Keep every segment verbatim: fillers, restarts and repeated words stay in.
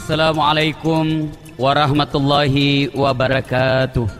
Assalamualaikum warahmatullahi wabarakatuh.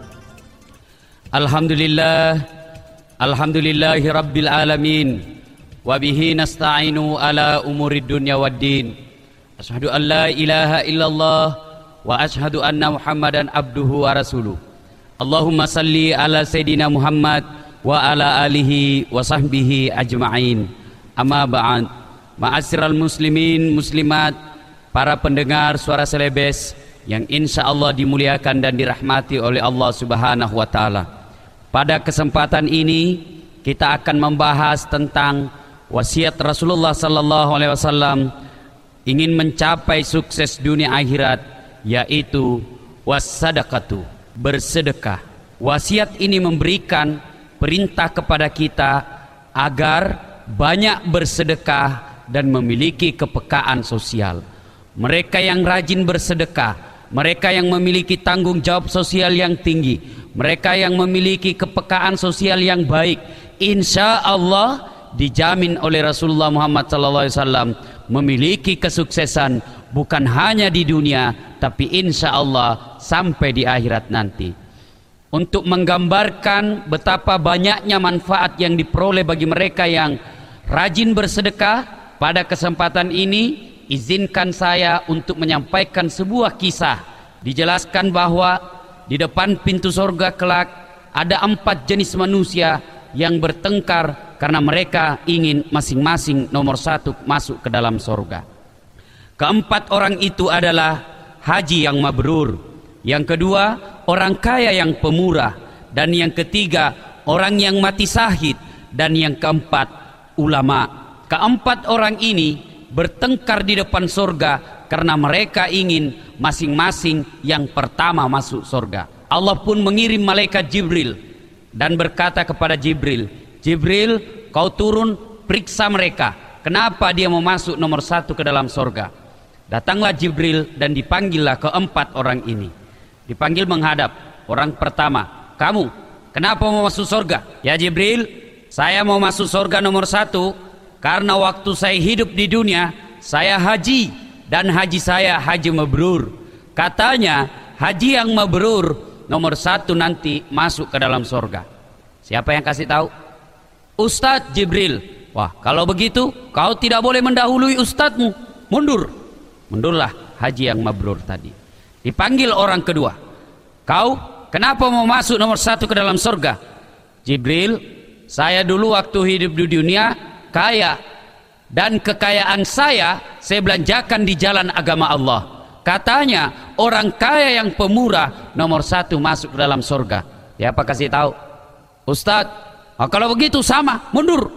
Alhamdulillah, alhamdulillahi rabbil alamin, wabihi nasta'inu ala umurid dunya waddin. Asyhadu an la ilaha illallah wa asyhadu anna muhammadan abduhu wa rasuluh. Allahumma salli ala sayyidina Muhammad wa ala alihi wa sahbihi ajma'in. Amma ba'd. Ma'asyiral muslimin muslimat, para pendengar suara Selebes yang insya Allah dimuliakan dan dirahmati oleh Allah subhanahu wa ta'ala. Pada kesempatan ini kita akan membahas tentang wasiat Rasulullah sallallahu alaihi wasallam ingin mencapai sukses dunia akhirat, yaitu wassadaqatu, bersedekah. Wasiat ini memberikan perintah kepada kita agar banyak bersedekah dan memiliki kepekaan sosial. Mereka yang rajin bersedekah, mereka yang memiliki tanggung jawab sosial yang tinggi, mereka yang memiliki kepekaan sosial yang baik, insya Allah dijamin oleh Rasulullah Muhammad sallallahu alaihi wasallam memiliki kesuksesan bukan hanya di dunia, tapi insya Allah sampai di akhirat nanti. Untuk menggambarkan betapa banyaknya manfaat yang diperoleh bagi mereka yang rajin bersedekah, pada kesempatan ini izinkan saya untuk menyampaikan sebuah kisah. Dijelaskan bahwa di depan pintu surga kelak ada empat jenis manusia yang bertengkar karena mereka ingin masing-masing nomor satu masuk ke dalam surga. Keempat orang itu adalah haji yang mabrur, yang kedua orang kaya yang pemurah, dan yang ketiga orang yang mati syahid, dan yang keempat ulama. Keempat orang ini bertengkar di depan surga karena mereka ingin masing-masing yang pertama masuk surga. Allah pun mengirim malaikat Jibril dan berkata kepada Jibril, Jibril, kau turun periksa mereka, kenapa dia mau masuk nomor satu ke dalam surga. Datanglah Jibril dan dipanggillah keempat orang ini. Dipanggil menghadap orang pertama, kamu kenapa mau masuk surga? Ya Jibril, saya mau masuk surga nomor satu karena waktu saya hidup di dunia saya haji, dan haji saya haji mabrur. Katanya haji yang mabrur nomor satu nanti masuk ke dalam surga. Siapa yang kasih tahu? Ustadz Jibril. Wah, kalau begitu kau tidak boleh mendahului ustadzmu, mundur. Mundurlah haji yang mabrur tadi. Dipanggil orang kedua, kau kenapa mau masuk nomor satu ke dalam surga? Jibril, saya dulu waktu hidup di dunia kaya, dan kekayaan saya saya belanjakan di jalan agama Allah. Katanya orang kaya yang pemurah nomor satu masuk ke dalam surga. Siapa kasih tahu? Ustadz. Oh, kalau begitu sama, mundur.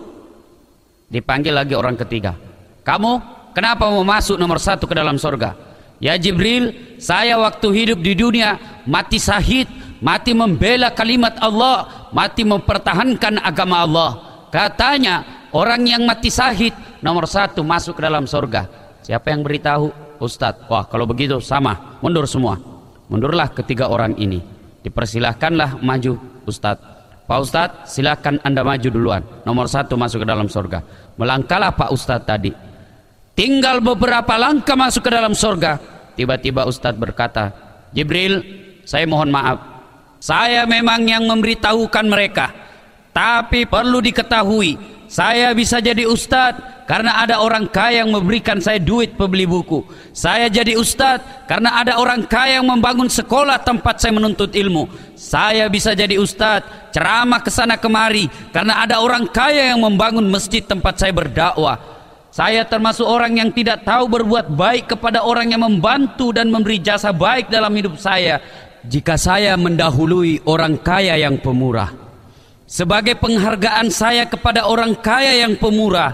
Dipanggil lagi orang ketiga, kamu kenapa mau masuk nomor satu ke dalam surga? Ya Jibril, saya waktu hidup di dunia mati syahid, mati membela kalimat Allah, mati mempertahankan agama Allah. Katanya orang yang mati syahid nomor satu masuk ke dalam surga. Siapa yang beritahu? Ustadz. Wah, kalau begitu sama, mundur semua. Mundurlah ketiga orang ini. Dipersilahkanlah maju Ustadz. Pak Ustadz, silakan anda maju duluan, nomor satu masuk ke dalam surga. Melangkahlah Pak Ustadz tadi, tinggal beberapa langkah masuk ke dalam surga. Tiba-tiba Ustadz berkata, Jibril, saya mohon maaf, saya memang yang memberitahukan mereka, tapi perlu diketahui saya bisa jadi ustadz karena ada orang kaya yang memberikan saya duit pembeli buku. Saya jadi ustadz karena ada orang kaya yang membangun sekolah tempat saya menuntut ilmu. Saya bisa jadi ustadz ceramah kesana kemari karena ada orang kaya yang membangun masjid tempat saya berdakwah. Saya termasuk orang yang tidak tahu berbuat baik kepada orang yang membantu dan memberi jasa baik dalam hidup saya jika saya mendahului orang kaya yang pemurah. Sebagai penghargaan saya kepada orang kaya yang pemurah,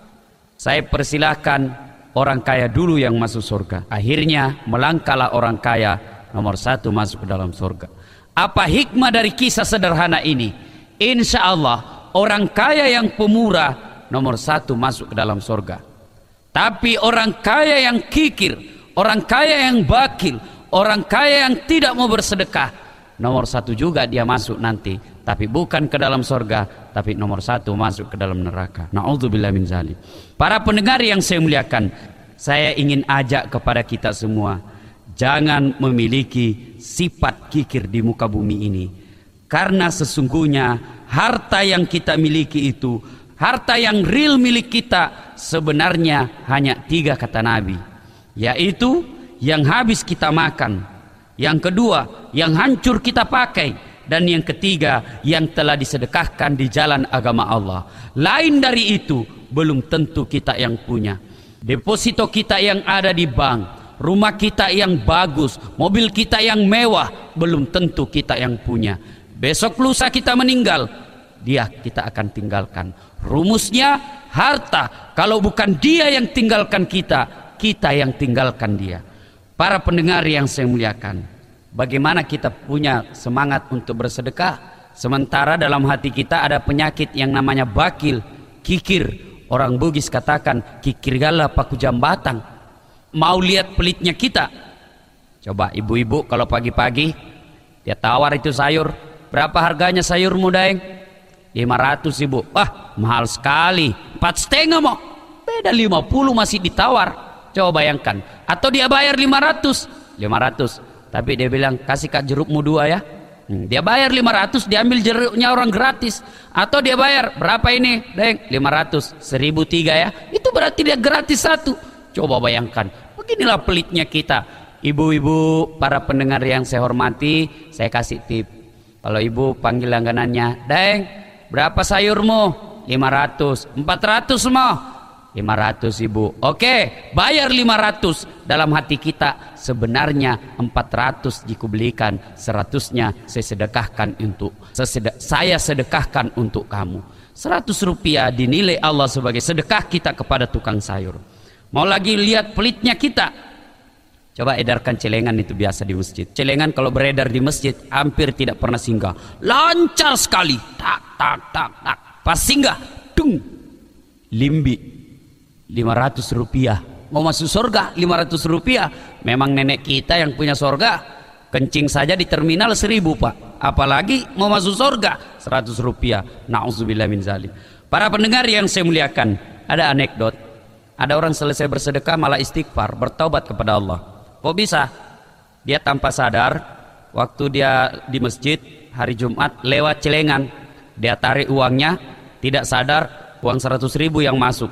saya persilahkan orang kaya dulu yang masuk surga. Akhirnya melangkahlah orang kaya nomor satu masuk ke dalam surga. Apa hikmah dari kisah sederhana ini? Insya Allah orang kaya yang pemurah nomor satu masuk ke dalam surga. Tapi orang kaya yang kikir, orang kaya yang bakil, orang kaya yang tidak mau bersedekah, nomor satu juga dia masuk nanti, tapi bukan ke dalam surga, tapi nomor satu masuk ke dalam neraka. Na'udzubillah min zalim. Para pendengar yang saya muliakan, Saya ingin ajak kepada kita semua, jangan memiliki sifat kikir di muka bumi ini. Karena sesungguhnya harta yang kita miliki itu, harta yang real milik kita, sebenarnya hanya tiga kata Nabi, yaitu yang habis kita makan, yang kedua yang hancur kita pakai, dan yang ketiga yang telah disedekahkan di jalan agama Allah. Lain dari itu belum tentu kita yang punya. Deposito kita yang ada di bank, rumah kita yang bagus, mobil kita yang mewah, belum tentu kita yang punya. Besok lusa kita meninggal, dia kita akan tinggalkan. Rumusnya harta, kalau bukan dia yang tinggalkan kita, kita yang tinggalkan dia. Para pendengar yang saya muliakan, bagaimana kita punya semangat untuk bersedekah, sementara dalam hati kita ada penyakit yang namanya bakil, kikir. Orang Bugis katakan kikir gala paku jambatan. Mau lihat pelitnya kita? Coba ibu-ibu kalau pagi-pagi dia tawar itu sayur, berapa harganya sayurmu Daeng? lima ratus ibu. Wah mahal sekali, empat setengah mau. Beda lima puluh masih ditawar. Coba bayangkan. Atau dia bayar lima ratus, lima ratus. Tapi dia bilang kasih kak jerukmu dua ya. Hmm, dia bayar lima ratus, diambil jeruknya orang gratis. Atau dia bayar berapa ini Daeng? lima ratus, seribu tiga ya. Itu berarti dia gratis satu. Coba bayangkan. Beginilah pelitnya kita. Ibu-ibu, para pendengar yang saya hormati, saya kasih tip. Kalau ibu panggil langganannya, Daeng berapa sayurmu? lima ratus. empat ratus mau? lima ratus ibu. Oke, bayar lima ratus. Dalam hati kita sebenarnya empat ratus dikubelikan, seratusnya saya sedekahkan untuk saya sedekahkan untuk kamu. seratus rupiah dinilai Allah sebagai sedekah kita kepada tukang sayur. Mau lagi lihat pelitnya kita? Coba edarkan celengan, itu biasa di masjid. Celengan kalau beredar di masjid hampir tidak pernah singgah. Lancar sekali. Tak tak tak tak. Pas singgah, dung. Limbi lima ratus rupiah. Mau masuk surga lima ratus rupiah. Memang nenek kita yang punya surga. Kencing saja di terminal seribu pak. Apalagi mau masuk surga seratus rupiah. Na'udzubillah min zalim. Para pendengar yang saya muliakan, ada anekdot. Ada orang selesai bersedekah malah istighfar, bertaubat kepada Allah. Kok bisa? Dia tanpa sadar, waktu dia di masjid hari Jumat lewat celengan, dia tarik uangnya, tidak sadar uang seratus ribu yang masuk.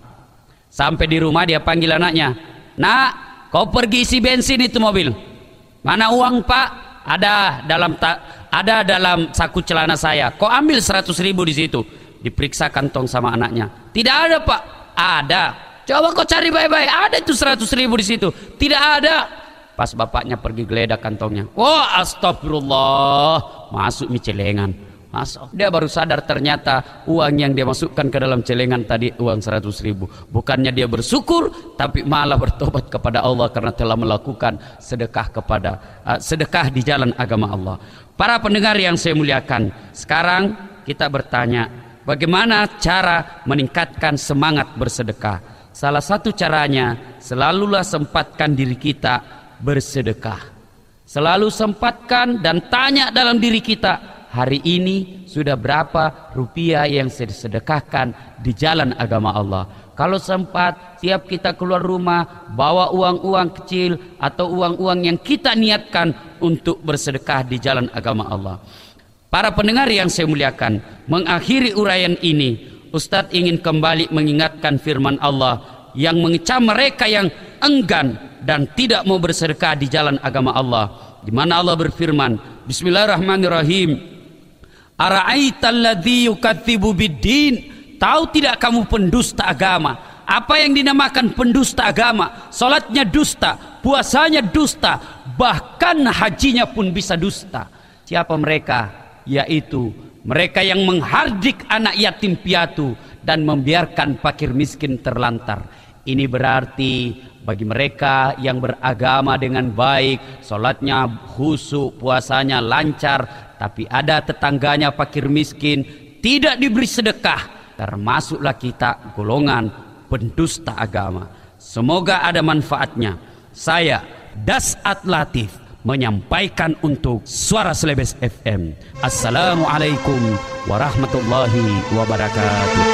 Sampai di rumah dia panggil anaknya, nak, kau pergi isi bensin itu mobil. Mana uang pak? Ada dalam ta ada dalam saku celana saya. Kau ambil seratus ribu di situ. Diperiksa kantong sama anaknya. Tidak ada pak. Ada. Coba kau cari baik-baik. Ada itu seratus ribu di situ. Tidak ada. Pas bapaknya pergi geledah kantongnya. Wah, astagfirullah. Masuk mi celengan. Masuk. Dia baru sadar ternyata uang yang dia masukkan ke dalam celengan tadi uang seratus ribu. Bukannya dia bersyukur, tapi malah bertobat kepada Allah karena telah melakukan sedekah kepada uh, sedekah di jalan agama Allah. Para pendengar yang saya muliakan, sekarang kita bertanya, bagaimana cara meningkatkan semangat bersedekah? Salah satu caranya, selalulah sempatkan diri kita bersedekah. Selalu sempatkan dan tanya dalam diri kita, hari ini sudah berapa rupiah yang saya sedekahkan di jalan agama Allah. Kalau sempat, tiap kita keluar rumah, bawa uang-uang kecil atau uang-uang yang kita niatkan untuk bersedekah di jalan agama Allah. Para pendengar yang saya muliakan, mengakhiri uraian ini, Ustadz ingin kembali mengingatkan firman Allah yang mengecam mereka yang enggan dan tidak mau bersedekah di jalan agama Allah. Di mana Allah berfirman, Bismillahirrahmanirrahim. Ara'aitalladzi yukadzibu biddin. Tahu tidak kamu pendusta agama? Apa yang dinamakan pendusta agama? Salatnya dusta, puasanya dusta, bahkan hajinya pun bisa dusta. Siapa mereka? Yaitu mereka yang menghardik anak yatim piatu dan membiarkan fakir miskin terlantar. Ini berarti bagi mereka yang beragama dengan baik, salatnya khusyuk, puasanya lancar, tapi ada tetangganya fakir miskin, tidak diberi sedekah, termasuklah kita golongan pendusta agama. Semoga ada manfaatnya. Saya Das'at Latif menyampaikan untuk Suara Selebes F M. Assalamualaikum warahmatullahi wabarakatuh.